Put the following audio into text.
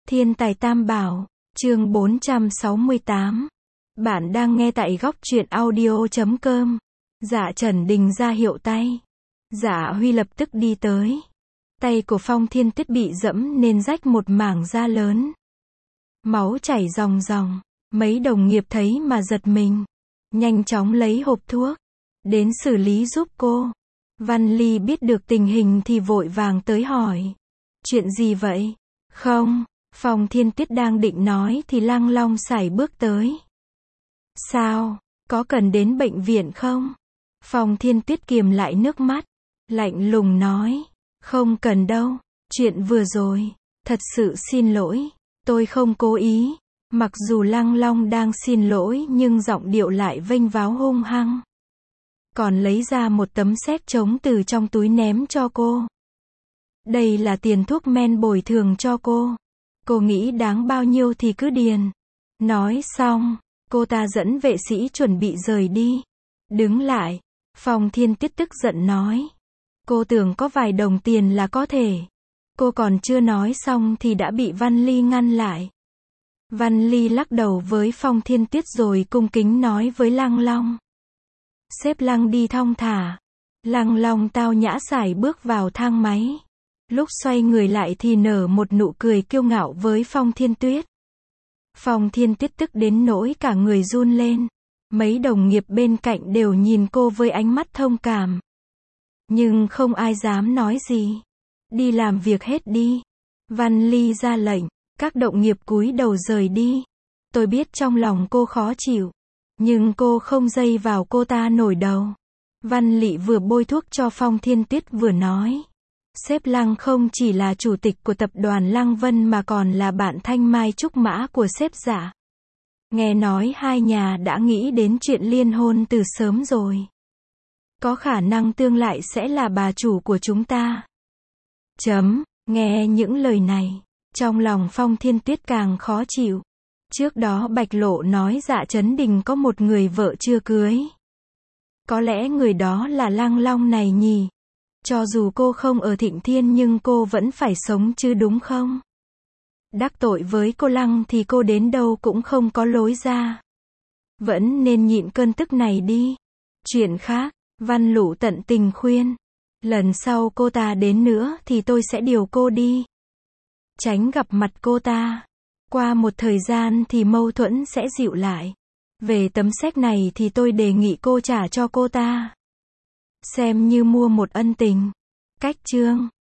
Thiên tài tam bảo, chương 468. Bạn đang nghe tại góc truyện audio.com. Dạ Trần Đình ra hiệu tay. Dạ Huy lập tức đi tới. Tay của Phong Thiên Tuyết bị dẫm nên rách một mảng da lớn. Máu chảy ròng ròng. Mấy đồng nghiệp thấy mà giật mình. Nhanh chóng lấy hộp thuốc. Đến xử lý giúp cô. Văn Ly biết được tình hình thì vội vàng tới hỏi. Chuyện gì vậy? Không, Phong Thiên Tuyết đang định nói thì Lăng Long sải bước tới. Sao? Có cần đến bệnh viện không? Phong Thiên Tuyết kiềm lại nước mắt. Lạnh lùng nói. Không cần đâu. Chuyện vừa rồi. Thật sự xin lỗi. Tôi không cố ý. Mặc dù Lăng Long đang xin lỗi nhưng giọng điệu lại vênh váo hung hăng. Còn lấy ra một tấm séc trống từ trong túi ném cho cô. Đây là tiền thuốc men bồi thường cho cô. Cô nghĩ đáng bao nhiêu thì cứ điền. Nói xong, cô ta dẫn vệ sĩ chuẩn bị rời đi. Đứng lại. Phong Thiên Tuyết tức giận nói. Cô tưởng có vài đồng tiền là có thể. Cô còn chưa nói xong thì đã bị Văn Ly ngăn lại. Văn Ly lắc đầu với Phong Thiên Tuyết rồi cung kính nói với Lăng Long. Xếp Lăng đi thong thả. Lăng Long tao nhã sải bước vào thang máy. Lúc xoay người lại thì nở một nụ cười kiêu ngạo với Phong Thiên Tuyết. Phong Thiên Tuyết tức đến nỗi cả người run lên. Mấy đồng nghiệp bên cạnh đều nhìn cô với ánh mắt thông cảm. Nhưng không ai dám nói gì. Đi làm việc hết đi. Văn Ly ra lệnh. Các đồng nghiệp cúi đầu rời đi. Tôi biết trong lòng cô khó chịu. Nhưng cô không dây vào cô ta nổi đầu. Văn Lị vừa bôi thuốc cho Phong Thiên Tuyết vừa nói. Sếp Lăng không chỉ là chủ tịch của tập đoàn Lăng Vân mà còn là bạn thanh mai trúc mã của sếp Dạ. Nghe nói hai nhà đã nghĩ đến chuyện liên hôn từ sớm rồi. Có khả năng tương lai sẽ là bà chủ của chúng ta. Nghe những lời này, trong lòng Phong Thiên Tuyết càng khó chịu. Trước đó Bạch Lộ nói Dạ Trấn Đình có một người vợ chưa cưới. Có lẽ người đó là Lăng Long này nhỉ? Cho dù cô không ở Thịnh Thiên nhưng cô vẫn phải sống chứ đúng không? Đắc tội với cô Lăng thì cô đến đâu cũng không có lối ra. Vẫn nên nhịn cơn tức này đi. Chuyện khác, Văn Lũ tận tình khuyên. Lần sau cô ta đến nữa thì tôi sẽ điều cô đi. Tránh gặp mặt cô ta. Qua một thời gian thì mâu thuẫn sẽ dịu lại. Về tấm séc này thì tôi đề nghị cô trả cho cô ta. Xem như mua một ân tình. Cách chương